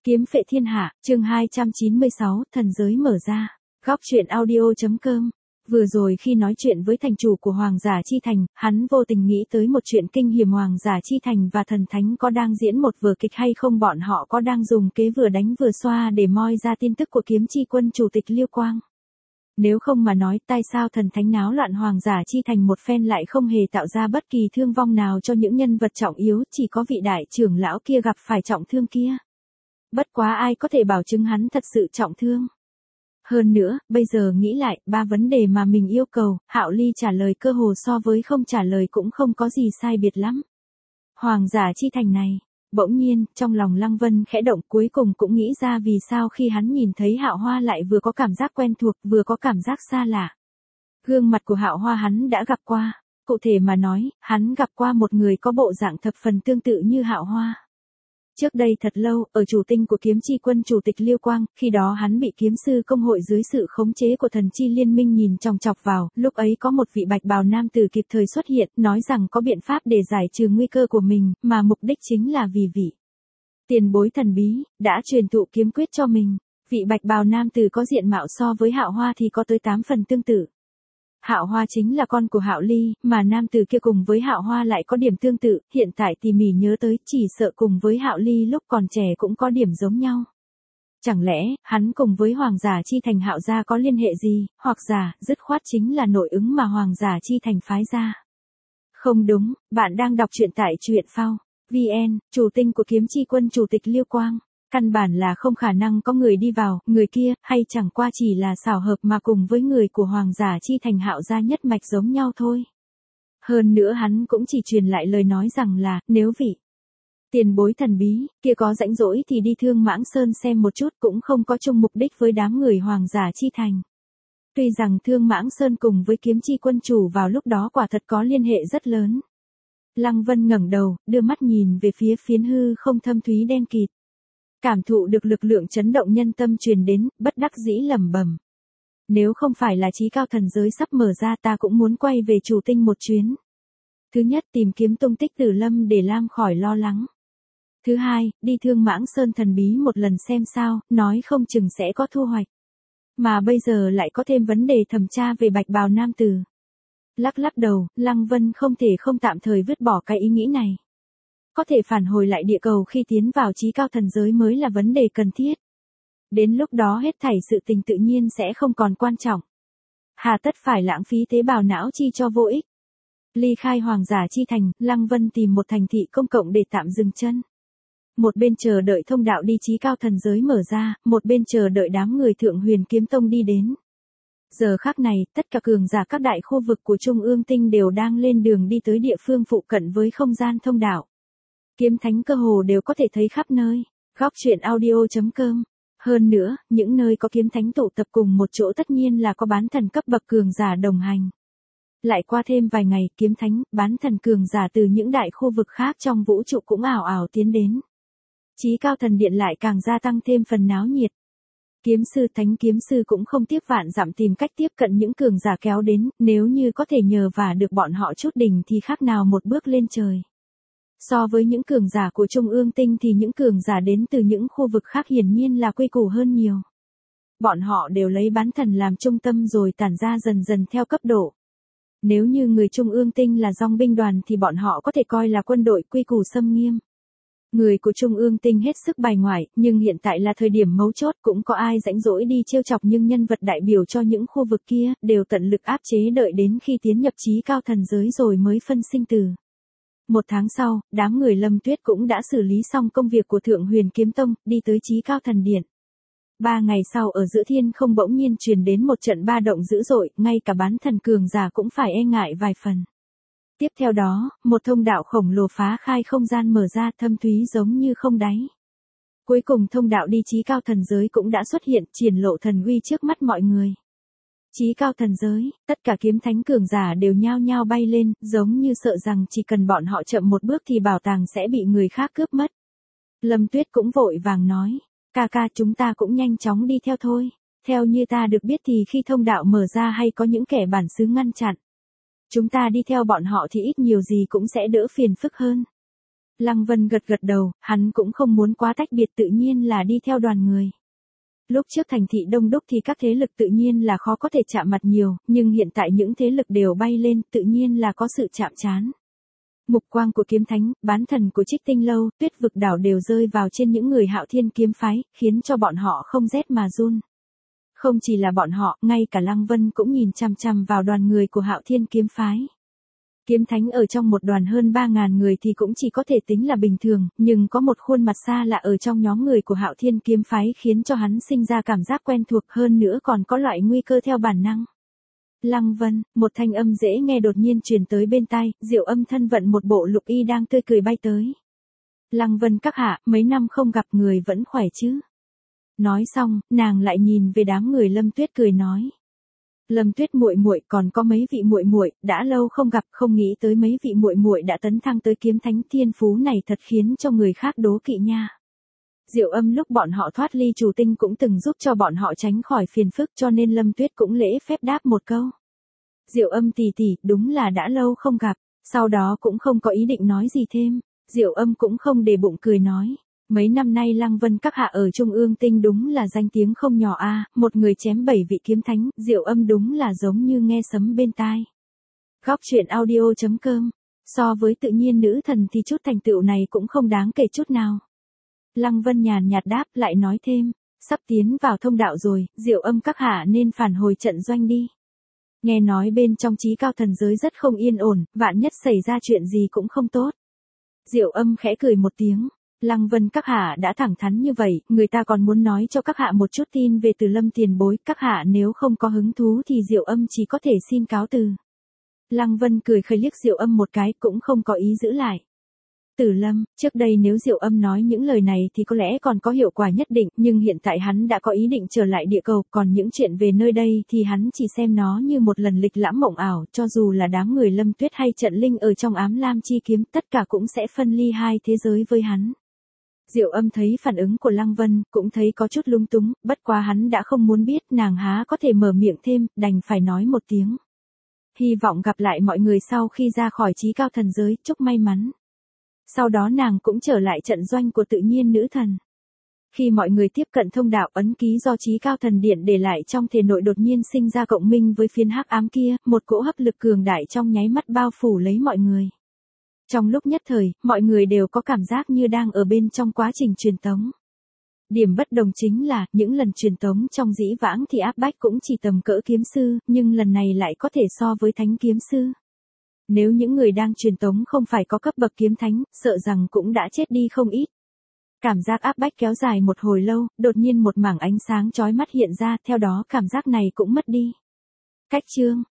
Kiếm phệ thiên hạ, chương 296, thần giới mở ra. Góc truyện audio.com. Vừa rồi khi nói chuyện với thành chủ của Hoàng giả Chi Thành, hắn vô tình nghĩ tới một chuyện kinh hiểm. Hoàng giả Chi Thành và thần thánh có đang diễn một vở kịch hay không, bọn họ có đang dùng kế vừa đánh vừa xoa để moi ra tin tức của kiếm chi quân chủ tịch Liêu Quang. Nếu không mà nói, tại sao thần thánh náo loạn Hoàng giả Chi Thành một phen lại không hề tạo ra bất kỳ thương vong nào cho những nhân vật trọng yếu, chỉ có vị đại trưởng lão kia gặp phải trọng thương kia. Bất quá ai có thể bảo chứng hắn thật sự trọng thương. Hơn nữa, bây giờ nghĩ lại, ba vấn đề mà mình yêu cầu, Hạo Ly trả lời cơ hồ so với không trả lời cũng không có gì sai biệt lắm. Hoàng giả Chi Thành này, bỗng nhiên, trong lòng Lăng Vân khẽ động, cuối cùng cũng nghĩ ra vì sao khi hắn nhìn thấy Hạo Hoa lại vừa có cảm giác quen thuộc, vừa có cảm giác xa lạ. Gương mặt của Hạo Hoa hắn đã gặp qua, cụ thể mà nói, hắn gặp qua một người có bộ dạng thập phần tương tự như Hạo Hoa. Trước đây thật lâu, ở chủ tinh của kiếm chi quân chủ tịch Liêu Quang, khi đó hắn bị kiếm sư công hội dưới sự khống chế của thần chi liên minh nhìn chòng chọc vào, lúc ấy có một vị bạch bào nam tử kịp thời xuất hiện, nói rằng có biện pháp để giải trừ nguy cơ của mình, mà mục đích chính là vì vị tiền bối thần bí, đã truyền thụ kiếm quyết cho mình. Vị bạch bào nam tử có diện mạo so với Hạo Hoa thì có tới 8 phần tương tự. Hạo Hoa chính là con của Hạo Ly, mà nam tử kia cùng với Hạo Hoa lại có điểm tương tự, hiện tại tỉ mỉ nhớ tới, chỉ sợ cùng với Hạo Ly lúc còn trẻ cũng có điểm giống nhau. Chẳng lẽ, hắn cùng với Hoàng giả Chi Thành Hạo gia có liên hệ gì, hoặc giả, dứt khoát chính là nội ứng mà Hoàng giả Chi Thành phái ra. Không đúng, bạn đang đọc truyện tại truyện phao VN, chủ tinh của kiếm chi quân chủ tịch Liêu Quang. Căn bản là không khả năng có người đi vào, người kia, hay chẳng qua chỉ là xảo hợp mà cùng với người của Hoàng giả Chi Thành Hạo gia nhất mạch giống nhau thôi. Hơn nữa hắn cũng chỉ truyền lại lời nói rằng là, nếu vị tiền bối thần bí, kia có rãnh rỗi thì đi Thương Mãng Sơn xem một chút, cũng không có chung mục đích với đám người Hoàng giả Chi Thành. Tuy rằng Thương Mãng Sơn cùng với kiếm chi quân chủ vào lúc đó quả thật có liên hệ rất lớn. Lăng Vân ngẩng đầu, đưa mắt nhìn về phía phiến hư không thâm thúy đen kịt. Cảm thụ được lực lượng chấn động nhân tâm truyền đến, bất đắc dĩ lẩm bẩm. Nếu không phải là chí cao thần giới sắp mở ra, ta cũng muốn quay về chủ tinh một chuyến. Thứ nhất, tìm kiếm tung tích Tử Lâm để Lam khỏi lo lắng. Thứ hai, đi Thương Mãng Sơn thần bí một lần xem sao, nói không chừng sẽ có thu hoạch. Mà bây giờ lại có thêm vấn đề thẩm tra về bạch bào nam tử. Lắc lắc đầu, Lăng Vân không thể không tạm thời vứt bỏ cái ý nghĩ này. Có thể phản hồi lại địa cầu khi tiến vào chí cao thần giới mới là vấn đề cần thiết. Đến lúc đó hết thảy sự tình tự nhiên sẽ không còn quan trọng. Hà tất phải lãng phí tế bào não chi cho vô ích. Ly khai Hoàng giả Chi Thành, Lăng Vân tìm một thành thị công cộng để tạm dừng chân. Một bên chờ đợi thông đạo đi chí cao thần giới mở ra, một bên chờ đợi đám người Thượng Huyền Kiếm Tông đi đến. Giờ khắc này, tất cả cường giả các đại khu vực của Trung ương tinh đều đang lên đường đi tới địa phương phụ cận với không gian thông đạo. Kiếm thánh cơ hồ đều có thể thấy khắp nơi. Góc truyện audio.com. Hơn nữa, những nơi có kiếm thánh tụ tập cùng một chỗ tất nhiên là có bán thần cấp bậc cường giả đồng hành. Lại qua thêm vài ngày, kiếm thánh, bán thần cường giả từ những đại khu vực khác trong vũ trụ cũng ảo ảo tiến đến. Chí cao thần điện lại càng gia tăng thêm phần náo nhiệt. Kiếm sư thánh kiếm sư cũng không tiếc vạn dặm tìm cách tiếp cận những cường giả kéo đến, nếu như có thể nhờ vả được bọn họ chút đỉnh thì khác nào một bước lên trời. So với những cường giả của Trung ương tinh thì những cường giả đến từ những khu vực khác hiển nhiên là quy củ hơn nhiều. Bọn họ đều lấy bán thần làm trung tâm rồi tản ra dần dần theo cấp độ. Nếu như người Trung ương tinh là dòng binh đoàn thì bọn họ có thể coi là quân đội quy củ xâm nghiêm. Người của Trung ương tinh hết sức bài ngoại, nhưng hiện tại là thời điểm mấu chốt, cũng có ai rãnh rỗi đi trêu chọc, nhưng nhân vật đại biểu cho những khu vực kia đều tận lực áp chế đợi đến khi tiến nhập chí cao thần giới rồi mới phân sinh tử. Một tháng sau, đám người Lâm Tuyết cũng đã xử lý xong công việc của Thượng Huyền Kiếm Tông, đi tới chí cao thần điện. 3 ngày sau ở giữa thiên không bỗng nhiên truyền đến một trận ba động dữ dội, ngay cả bán thần cường giả cũng phải e ngại vài phần. Tiếp theo đó, một thông đạo khổng lồ phá khai không gian mở ra, thâm thúy giống như không đáy. Cuối cùng thông đạo đi chí cao thần giới cũng đã xuất hiện, triển lộ thần uy trước mắt mọi người. Chí cao thần giới, tất cả kiếm thánh cường giả đều nhao nhao bay lên, giống như sợ rằng chỉ cần bọn họ chậm một bước thì bảo tàng sẽ bị người khác cướp mất. Lâm Tuyết cũng vội vàng nói, ca ca chúng ta cũng nhanh chóng đi theo thôi. Theo như ta được biết thì khi thông đạo mở ra hay có những kẻ bản xứ ngăn chặn. Chúng ta đi theo bọn họ thì ít nhiều gì cũng sẽ đỡ phiền phức hơn. Lăng Vân gật gật đầu, hắn cũng không muốn quá tách biệt tự nhiên là đi theo đoàn người. Lúc trước thành thị đông đúc thì các thế lực tự nhiên là khó có thể chạm mặt nhiều, nhưng hiện tại những thế lực đều bay lên, tự nhiên là có sự chạm trán. Mục quang của kiếm thánh, bán thần của Trích Tinh Lâu, Tuyết Vực Đảo đều rơi vào trên những người Hạo Thiên kiếm phái, khiến cho bọn họ không rét mà run. Không chỉ là bọn họ, ngay cả Lăng Vân cũng nhìn chằm chằm vào đoàn người của Hạo Thiên kiếm phái. Kiếm thánh ở trong một đoàn hơn 3.000 người thì cũng chỉ có thể tính là bình thường, nhưng có một khuôn mặt xa lạ ở trong nhóm người của Hạo Thiên kiếm phái khiến cho hắn sinh ra cảm giác quen thuộc, hơn nữa còn có loại nguy cơ theo bản năng. Lăng Vân, một thanh âm dễ nghe đột nhiên truyền tới bên tai, Diệu Âm thân vận một bộ lục y đang tươi cười bay tới. Lăng Vân các hạ, mấy năm không gặp người vẫn khỏe chứ? Nói xong, nàng lại nhìn về đám người Lâm Tuyết cười nói. Lâm Tuyết muội muội, còn có mấy vị muội muội, đã lâu không gặp, không nghĩ tới mấy vị muội muội đã tấn thăng tới kiếm thánh, thiên phú này thật khiến cho người khác đố kỵ nha. Diệu Âm lúc bọn họ thoát ly chủ tinh cũng từng giúp cho bọn họ tránh khỏi phiền phức, cho nên Lâm Tuyết cũng lễ phép đáp một câu. Diệu Âm tỷ tỷ, đúng là đã lâu không gặp, sau đó cũng không có ý định nói gì thêm. Diệu Âm cũng không để bụng cười nói. Mấy năm nay Lăng Vân các hạ ở Trung Ương Tinh đúng là danh tiếng không nhỏ a, một người chém 7 vị kiếm thánh, Diệu Âm đúng là giống như nghe sấm bên tai. Góc truyện audio.com, so với tự nhiên nữ thần thì chút thành tựu này cũng không đáng kể chút nào. Lăng Vân nhàn nhạt đáp lại nói thêm, sắp tiến vào thông đạo rồi, Diệu Âm các hạ nên phản hồi trận doanh đi. Nghe nói bên trong Chí Cao thần giới rất không yên ổn, vạn nhất xảy ra chuyện gì cũng không tốt. Diệu Âm khẽ cười một tiếng. Lăng Vân các hạ đã thẳng thắn như vậy, người ta còn muốn nói cho các hạ một chút tin về Từ Lâm tiền bối, các hạ nếu không có hứng thú thì Diệu Âm chỉ có thể xin cáo từ. Lăng Vân cười khẩy liếc Diệu Âm một cái, cũng không có ý giữ lại. Từ Lâm, trước đây nếu Diệu Âm nói những lời này thì có lẽ còn có hiệu quả nhất định, nhưng hiện tại hắn đã có ý định trở lại địa cầu, còn những chuyện về nơi đây thì hắn chỉ xem nó như một lần lịch lãm mộng ảo, cho dù là đám người Lâm Tuyết hay trận linh ở trong Ám Lam chi kiếm, tất cả cũng sẽ phân ly hai thế giới với hắn. Diệu Âm thấy phản ứng của Lăng Vân, cũng thấy có chút lung túng, bất quá hắn đã không muốn biết, nàng há có thể mở miệng thêm, đành phải nói một tiếng. Hy vọng gặp lại mọi người sau khi ra khỏi Chí Cao thần giới, chúc may mắn. Sau đó nàng cũng trở lại trận doanh của tự nhiên nữ thần. Khi mọi người tiếp cận thông đạo, ấn ký do Chí Cao thần điện để lại trong thể nội đột nhiên sinh ra cộng minh với phiến hắc ám kia, một cỗ hấp lực cường đại trong nháy mắt bao phủ lấy mọi người. Trong lúc nhất thời, mọi người đều có cảm giác như đang ở bên trong quá trình truyền tống. Điểm bất đồng chính là, những lần truyền tống trong dĩ vãng thì áp bách cũng chỉ tầm cỡ kiếm sư, nhưng lần này lại có thể so với thánh kiếm sư. Nếu những người đang truyền tống không phải có cấp bậc kiếm thánh, sợ rằng cũng đã chết đi không ít. Cảm giác áp bách kéo dài một hồi lâu, đột nhiên một mảng ánh sáng chói mắt hiện ra, theo đó cảm giác này cũng mất đi. Cách chương